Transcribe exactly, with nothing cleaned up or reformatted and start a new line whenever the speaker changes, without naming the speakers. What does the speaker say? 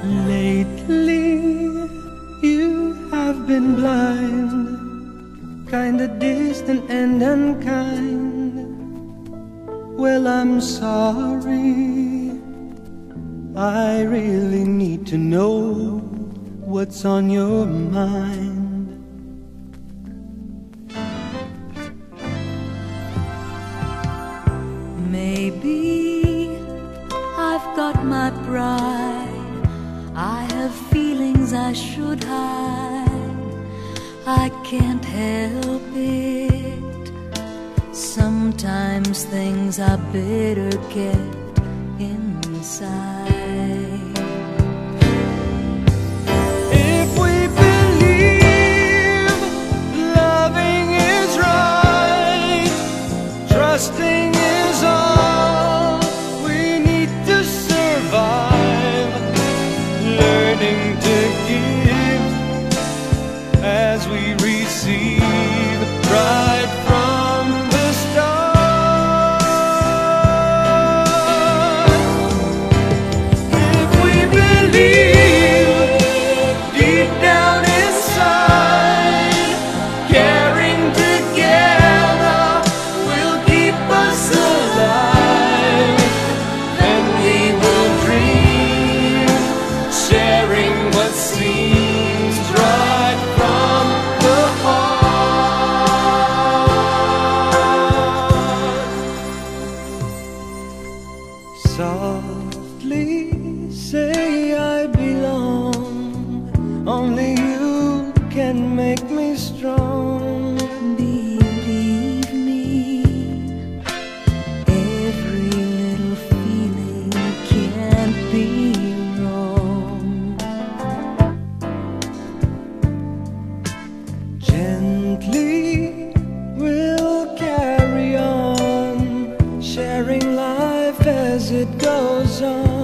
Lately you have been blind, kinda distant and unkind. Well, I'm sorry, I really need to know what's on your mind.
Maybe I've got my pride, I have feelings I should hide. I can't help it, sometimes things are better kept inside.
If we believe loving is right, trusting is all we need to survive, learning to give as we receive right from the start. If we believe deep down inside, caring together will keep us alive, then we will dream, sharing what seems right from the heart. Softly say I belong, only you can make me strong.
Believe me, every little feeling can't be wrong.
Gently we'll carry on, sharing life as it goes on.